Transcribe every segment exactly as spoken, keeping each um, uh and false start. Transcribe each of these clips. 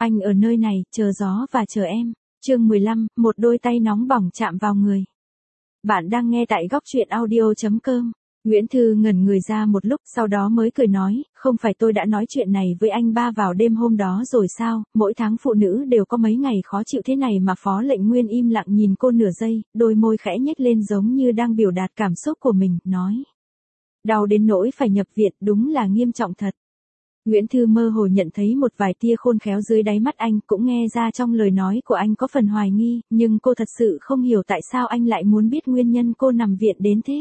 Anh ở nơi này, chờ gió và chờ em. Chương mười lăm, một đôi tay nóng bỏng chạm vào người. Bạn đang nghe tại góc truyện audio chấm com. Nguyễn Thư ngẩn người ra một lúc, sau đó mới cười nói, không phải tôi đã nói chuyện này với anh ba vào đêm hôm đó rồi sao, mỗi tháng phụ nữ đều có mấy ngày khó chịu thế này mà. Phó Lệnh Nguyên im lặng nhìn cô nửa giây, đôi môi khẽ nhếch lên giống như đang biểu đạt cảm xúc của mình, nói. Đau đến nỗi phải nhập viện, đúng là nghiêm trọng thật. Nguyễn Thư mơ hồ nhận thấy một vài tia khôn khéo dưới đáy mắt anh, cũng nghe ra trong lời nói của anh có phần hoài nghi, nhưng cô thật sự không hiểu tại sao anh lại muốn biết nguyên nhân cô nằm viện đến thế.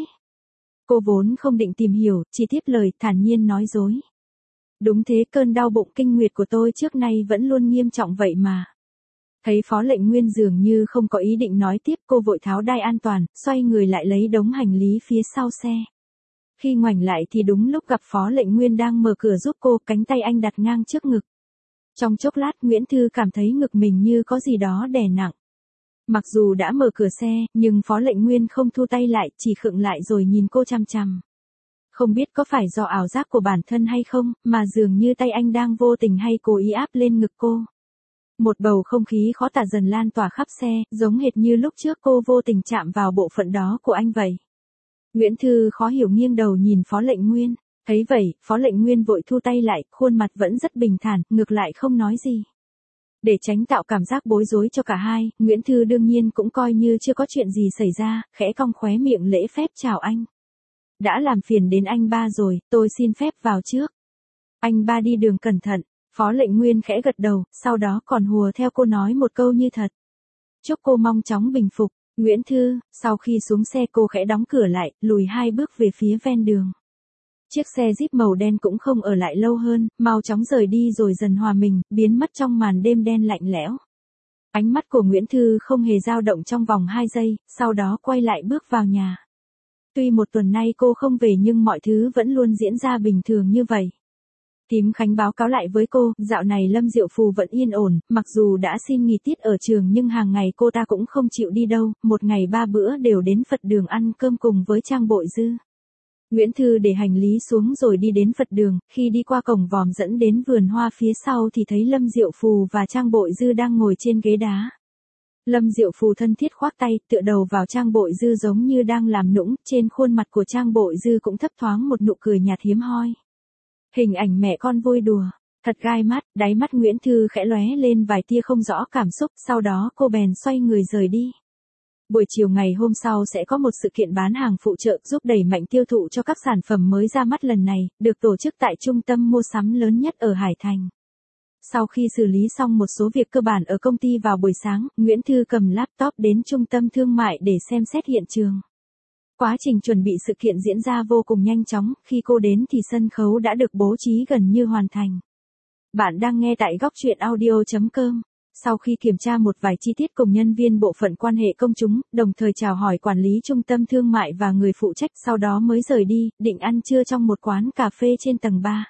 Cô vốn không định tìm hiểu, chỉ tiếp lời thản nhiên nói dối. Đúng thế, cơn đau bụng kinh nguyệt của tôi trước nay vẫn luôn nghiêm trọng vậy mà. Thấy Phó Lệnh Nguyên dường như không có ý định nói tiếp, cô vội tháo đai an toàn, xoay người lại lấy đống hành lý phía sau xe. Khi ngoảnh lại thì đúng lúc gặp Phó Lệnh Nguyên đang mở cửa giúp cô, cánh tay anh đặt ngang trước ngực. Trong chốc lát Nguyễn Thư cảm thấy ngực mình như có gì đó đè nặng. Mặc dù đã mở cửa xe, nhưng Phó Lệnh Nguyên không thu tay lại, chỉ khựng lại rồi nhìn cô chằm chằm. Không biết có phải do ảo giác của bản thân hay không, mà dường như tay anh đang vô tình hay cố ý áp lên ngực cô. Một bầu không khí khó tả dần lan tỏa khắp xe, giống hệt như lúc trước cô vô tình chạm vào bộ phận đó của anh vậy. Nguyễn Thư khó hiểu nghiêng đầu nhìn Phó Lệnh Nguyên, thấy vậy, Phó Lệnh Nguyên vội thu tay lại, khuôn mặt vẫn rất bình thản, ngược lại không nói gì. Để tránh tạo cảm giác bối rối cho cả hai, Nguyễn Thư đương nhiên cũng coi như chưa có chuyện gì xảy ra, khẽ cong khóe miệng lễ phép chào anh. Đã làm phiền đến anh ba rồi, tôi xin phép vào trước. Anh ba đi đường cẩn thận. Phó Lệnh Nguyên khẽ gật đầu, sau đó còn hùa theo cô nói một câu như thật. Chúc cô mau chóng bình phục. Nguyễn Thư, sau khi xuống xe cô khẽ đóng cửa lại, lùi hai bước về phía ven đường. Chiếc xe Jeep màu đen cũng không ở lại lâu hơn, mau chóng rời đi rồi dần hòa mình, biến mất trong màn đêm đen lạnh lẽo. Ánh mắt của Nguyễn Thư không hề dao động trong vòng hai giây, sau đó quay lại bước vào nhà. Tuy một tuần nay cô không về nhưng mọi thứ vẫn luôn diễn ra bình thường như vậy. Thím Khánh báo cáo lại với cô, dạo này Lâm Diệu Phù vẫn yên ổn, mặc dù đã xin nghỉ tiết ở trường nhưng hàng ngày cô ta cũng không chịu đi đâu, một ngày ba bữa đều đến Phật đường ăn cơm cùng với Trang Bội Dư. Nguyễn Thư để hành lý xuống rồi đi đến Phật đường, khi đi qua cổng vòm dẫn đến vườn hoa phía sau thì thấy Lâm Diệu Phù và Trang Bội Dư đang ngồi trên ghế đá. Lâm Diệu Phù thân thiết khoác tay, tựa đầu vào Trang Bội Dư giống như đang làm nũng, trên khuôn mặt của Trang Bội Dư cũng thấp thoáng một nụ cười nhạt hiếm hoi. Hình ảnh mẹ con vui đùa, thật gai mắt, đáy mắt Nguyễn Thư khẽ lóe lên vài tia không rõ cảm xúc, sau đó cô bèn xoay người rời đi. Buổi chiều ngày hôm sau sẽ có một sự kiện bán hàng phụ trợ giúp đẩy mạnh tiêu thụ cho các sản phẩm mới ra mắt lần này, được tổ chức tại trung tâm mua sắm lớn nhất ở Hải Thành. Sau khi xử lý xong một số việc cơ bản ở công ty vào buổi sáng, Nguyễn Thư cầm laptop đến trung tâm thương mại để xem xét hiện trường. Quá trình chuẩn bị sự kiện diễn ra vô cùng nhanh chóng, khi cô đến thì sân khấu đã được bố trí gần như hoàn thành. Bạn đang nghe tại góc truyện audio chấm com. Sau khi kiểm tra một vài chi tiết cùng nhân viên bộ phận quan hệ công chúng, đồng thời chào hỏi quản lý trung tâm thương mại và người phụ trách, sau đó mới rời đi, định ăn trưa trong một quán cà phê trên tầng ba.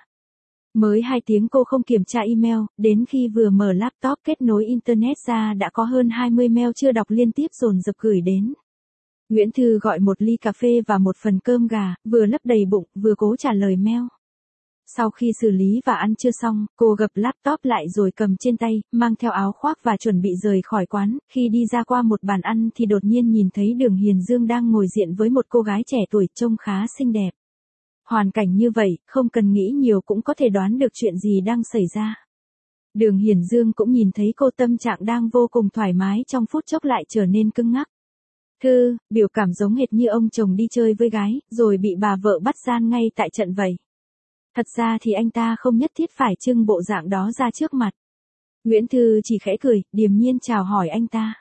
Mới hai tiếng cô không kiểm tra email, đến khi vừa mở laptop kết nối internet ra đã có hơn hai mươi mail chưa đọc liên tiếp dồn dập gửi đến. Nguyễn Thư gọi một ly cà phê và một phần cơm gà, vừa lấp đầy bụng, vừa cố trả lời mail. Sau khi xử lý và ăn trưa xong, cô gập laptop lại rồi cầm trên tay, mang theo áo khoác và chuẩn bị rời khỏi quán. Khi đi ra qua một bàn ăn thì đột nhiên nhìn thấy Đường Hiền Dương đang ngồi diện với một cô gái trẻ tuổi trông khá xinh đẹp. Hoàn cảnh như vậy, không cần nghĩ nhiều cũng có thể đoán được chuyện gì đang xảy ra. Đường Hiền Dương cũng nhìn thấy cô, tâm trạng đang vô cùng thoải mái trong phút chốc lại trở nên cứng ngắc. Thư, biểu cảm giống hệt như ông chồng đi chơi với gái, rồi bị bà vợ bắt gian ngay tại trận vậy. Thật ra thì anh ta không nhất thiết phải trưng bộ dạng đó ra trước mặt. Nguyễn Thư chỉ khẽ cười, điềm nhiên chào hỏi anh ta.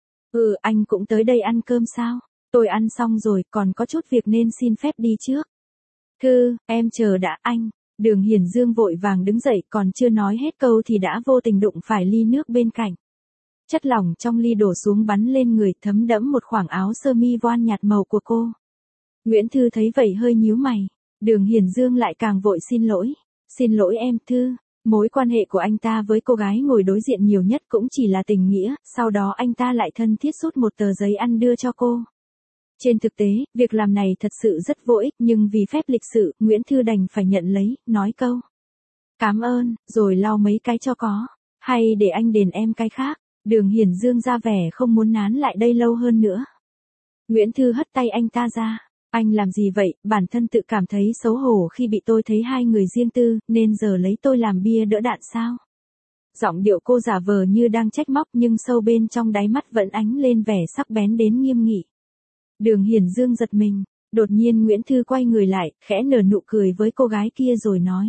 Ừ, anh cũng tới đây ăn cơm sao? Tôi ăn xong rồi, còn có chút việc nên xin phép đi trước. Thư, em chờ đã anh. Đường Hiền Dương vội vàng đứng dậy, còn chưa nói hết câu thì đã vô tình đụng phải ly nước bên cạnh. Chất lỏng trong ly đổ xuống bắn lên người, thấm đẫm một khoảng áo sơ mi voan nhạt màu của cô. Nguyễn Thư thấy vậy hơi nhíu mày. Đường Hiền Dương lại càng vội xin lỗi. Xin lỗi em Thư. Mối quan hệ của anh ta với cô gái ngồi đối diện nhiều nhất cũng chỉ là tình nghĩa, sau đó anh ta lại thân thiết rút một tờ giấy ăn đưa cho cô. Trên thực tế, việc làm này thật sự rất vô ích, nhưng vì phép lịch sự, Nguyễn Thư đành phải nhận lấy, nói câu. Cảm ơn, rồi lau mấy cái cho có. Hay để anh đền em cái khác? Đường Hiển Dương ra vẻ không muốn nán lại đây lâu hơn nữa. Nguyễn Thư hất tay anh ta ra. Anh làm gì vậy, bản thân tự cảm thấy xấu hổ khi bị tôi thấy hai người riêng tư, nên giờ lấy tôi làm bia đỡ đạn sao? Giọng điệu cô giả vờ như đang trách móc nhưng sâu bên trong đáy mắt vẫn ánh lên vẻ sắc bén đến nghiêm nghị. Đường Hiển Dương giật mình, đột nhiên Nguyễn Thư quay người lại, khẽ nở nụ cười với cô gái kia rồi nói.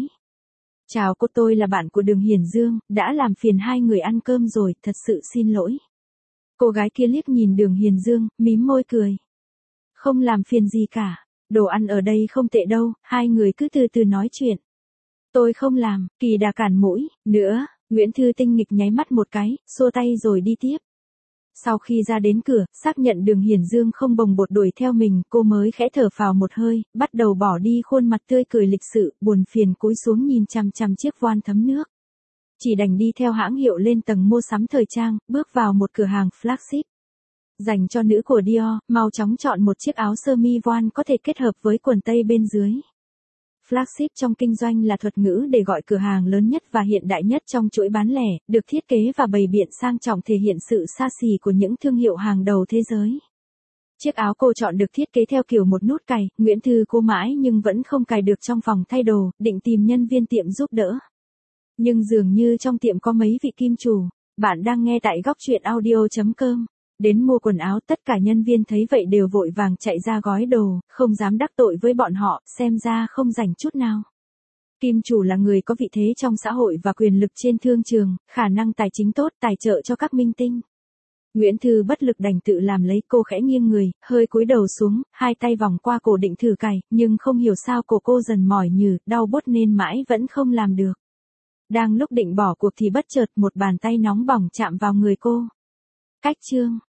Chào cô, tôi là bạn của Đường Hiển Dương, đã làm phiền hai người ăn cơm rồi, thật sự xin lỗi. Cô gái kia liếc nhìn Đường Hiển Dương, mím môi cười. Không làm phiền gì cả, đồ ăn ở đây không tệ đâu, hai người cứ từ từ nói chuyện. Tôi không làm, Kỳ Đà cản mũi, nữa, Nguyễn Thư tinh nghịch nháy mắt một cái, xua tay rồi đi tiếp. Sau khi ra đến cửa, xác nhận Đường Hiển Dương không bồng bột đuổi theo mình, cô mới khẽ thở phào một hơi, bắt đầu bỏ đi khuôn mặt tươi cười lịch sự, buồn phiền cúi xuống nhìn chằm chằm chiếc voan thấm nước. Chỉ đành đi theo hãng hiệu lên tầng mua sắm thời trang, bước vào một cửa hàng flagship. Dành cho nữ của Dior, mau chóng chọn một chiếc áo sơ mi voan có thể kết hợp với quần tây bên dưới. Flagship trong kinh doanh là thuật ngữ để gọi cửa hàng lớn nhất và hiện đại nhất trong chuỗi bán lẻ, được thiết kế và bày biện sang trọng thể hiện sự xa xỉ của những thương hiệu hàng đầu thế giới. Chiếc áo cô chọn được thiết kế theo kiểu một nút cài, Nguyễn Thư cố mãi nhưng vẫn không cài được trong phòng thay đồ, định tìm nhân viên tiệm giúp đỡ. Nhưng dường như trong tiệm có mấy vị kim chủ. Bạn đang nghe tại góc truyện audio chấm com. Đến mua quần áo, tất cả nhân viên thấy vậy đều vội vàng chạy ra gói đồ, không dám đắc tội với bọn họ, xem ra không rảnh chút nào. Kim chủ là người có vị thế trong xã hội và quyền lực trên thương trường, khả năng tài chính tốt, tài trợ cho các minh tinh. Nguyễn Thư bất lực đành tự làm lấy, cô khẽ nghiêng người, hơi cúi đầu xuống, hai tay vòng qua cổ định thử cài, nhưng không hiểu sao cổ cô dần mỏi nhừ, đau buốt nên mãi vẫn không làm được. Đang lúc định bỏ cuộc thì bất chợt một bàn tay nóng bỏng chạm vào người cô. Cách chương